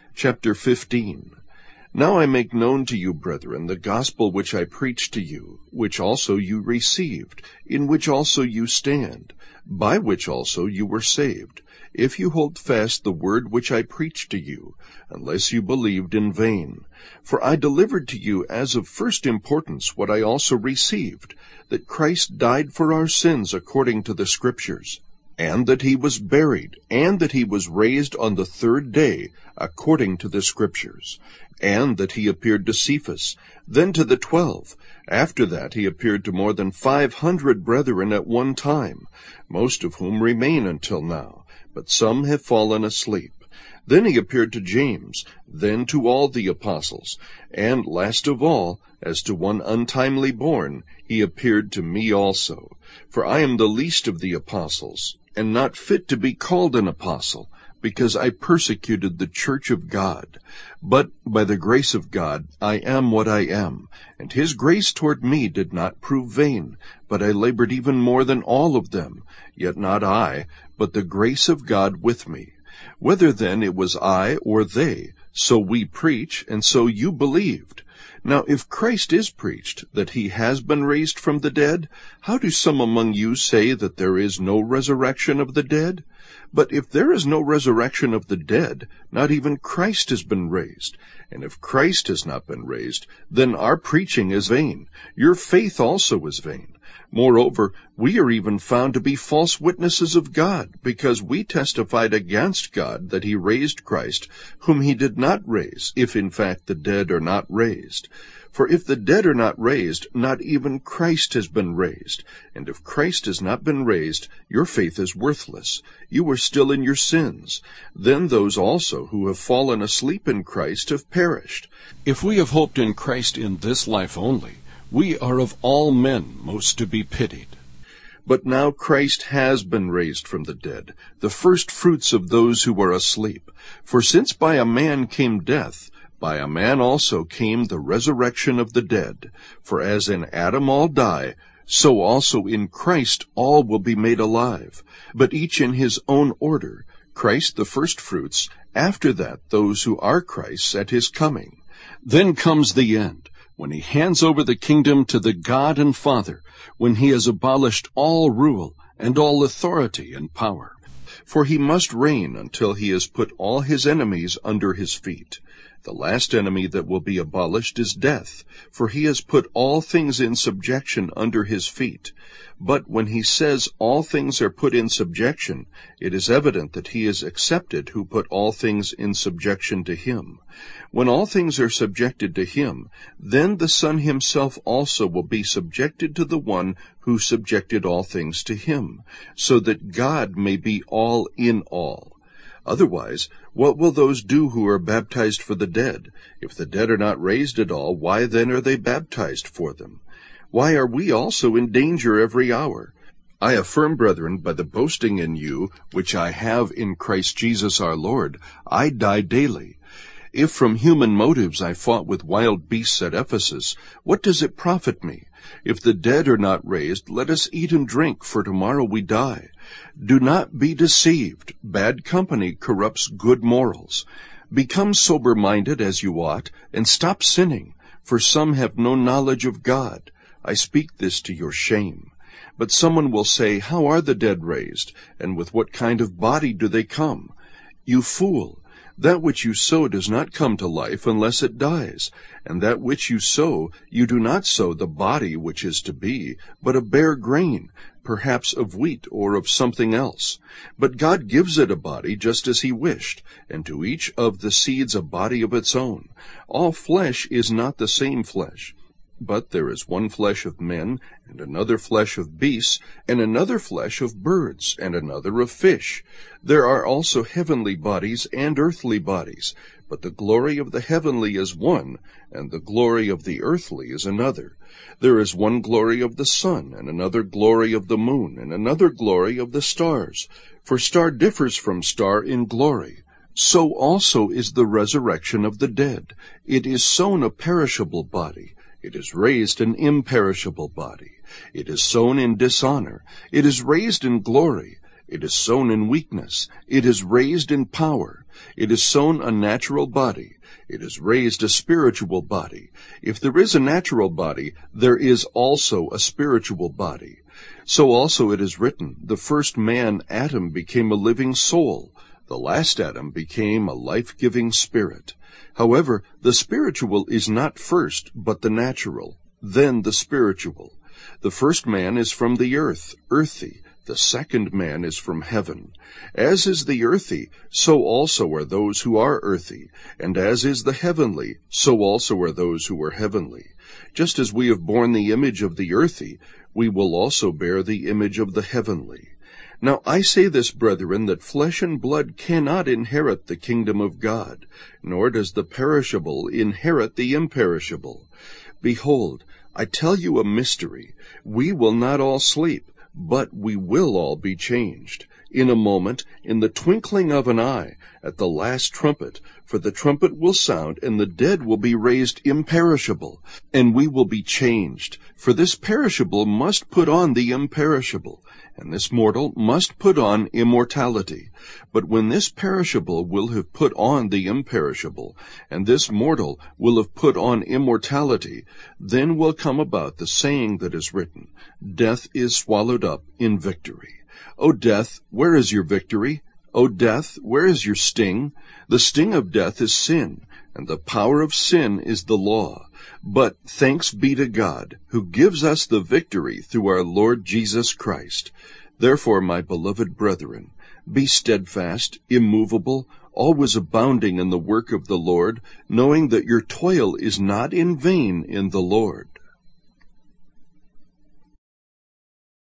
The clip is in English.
Chapter 15. Now I make known to you, brethren, the gospel which I preached to you, which also you received, in which also you stand, by which also you were saved, if you hold fast the word which I preached to you, unless you believed in vain. For I delivered to you as of first importance what I also received, that Christ died for our sins according to the Scriptures, and that he was buried, and that he was raised on the third day according to the Scriptures, and that he appeared to Cephas, then to the 12. After that he appeared to more than 500 brethren at one time, most of whom remain until now, but some have fallen asleep. Then he appeared to James, then to all the apostles, and last of all, as to one untimely born, he appeared to me also. For I am the least of the apostles, and not fit to be called an apostle, because I persecuted the church of God. But by the grace of God I am what I am, and his grace toward me did not prove vain, but I labored even more than all of them, yet not I, but the grace of God with me. Whether then it was I or they, so we preach, and so you believed. Now if Christ is preached, that he has been raised from the dead, how do some among you say that there is no resurrection of the dead? But if there is no resurrection of the dead, not even Christ has been raised. And if Christ has not been raised, then our preaching is vain, your faith also is vain. Moreover, we are even found to be false witnesses of God, because we testified against God that he raised Christ, whom he did not raise, if in fact the dead are not raised. For if the dead are not raised, not even Christ has been raised. And if Christ has not been raised, your faith is worthless. You are still in your sins. Then those also who have fallen asleep in Christ have perished. If we have hoped in Christ in this life only, we are of all men most to be pitied. But now Christ has been raised from the dead, the first fruits of those who were asleep. For since by a man came death, by a man also came the resurrection of the dead. For as in Adam all die, so also in Christ all will be made alive, but each in his own order, Christ the firstfruits, after that those who are Christ's at his coming. Then comes the end, when he hands over the kingdom to the God and Father, when he has abolished all rule and all authority and power. For he must reign until he has put all his enemies under his feet. The last enemy that will be abolished is death, for he has put all things in subjection under his feet. But when he says all things are put in subjection, it is evident that he is accepted who put all things in subjection to him. When all things are subjected to him, then the Son himself also will be subjected to the one who subjected all things to him, so that God may be all in all. Otherwise, what will those do who are baptized for the dead? If the dead are not raised at all, why then are they baptized for them? Why are we also in danger every hour? I affirm, brethren, by the boasting in you, which I have in Christ Jesus our Lord, I die daily. If from human motives I fought with wild beasts at Ephesus, what does it profit me? If the dead are not raised, let us eat and drink, for tomorrow we die. Do not be deceived. Bad company corrupts good morals. Become sober-minded as you ought, and stop sinning, for some have no knowledge of God. I speak this to your shame. But someone will say, how are the dead raised, and with what kind of body do they come? You fool! That which you sow does not come to life unless it dies, and that which you sow, you do not sow the body which is to be, but a bare grain, perhaps of wheat or of something else. But God gives it a body just as he wished, and to each of the seeds a body of its own. All flesh is not the same flesh. But there is one flesh of men, and another flesh of beasts, and another flesh of birds, and another of fish. There are also heavenly bodies and earthly bodies, but the glory of the heavenly is one, and the glory of the earthly is another. There is one glory of the sun, and another glory of the moon, and another glory of the stars. For star differs from star in glory. So also is the resurrection of the dead. It is sown a perishable body. It is raised an imperishable body. It is sown in dishonor. It is raised in glory. It is sown in weakness. It is raised in power. It has sown a natural body. It has raised a spiritual body. If there is a natural body, there is also a spiritual body. So also it is written, the first man, Adam, became a living soul. The last Adam became a life-giving spirit. However, the spiritual is not first, but the natural, then the spiritual. The first man is from the earth, earthy. The second man is from heaven. As is the earthy, so also are those who are earthy. And as is the heavenly, so also are those who are heavenly. Just as we have borne the image of the earthy, we will also bear the image of the heavenly. Now I say this, brethren, that flesh and blood cannot inherit the kingdom of God, nor does the perishable inherit the imperishable. Behold, I tell you a mystery. We will not all sleep, but we will all be changed. In a moment, in the twinkling of an eye, at the last trumpet. For the trumpet will sound, and the dead will be raised imperishable, and we will be changed. For this perishable must put on the imperishable, and this mortal must put on immortality. But when this perishable will have put on the imperishable, and this mortal will have put on immortality, then will come about the saying that is written, Death is swallowed up in victory. O death, where is your victory? O death, where is your sting? The sting of death is sin, and the power of sin is the law. But thanks be to God, who gives us the victory through our Lord Jesus Christ. Therefore, my beloved brethren, be steadfast, immovable, always abounding in the work of the Lord, knowing that your toil is not in vain in the Lord.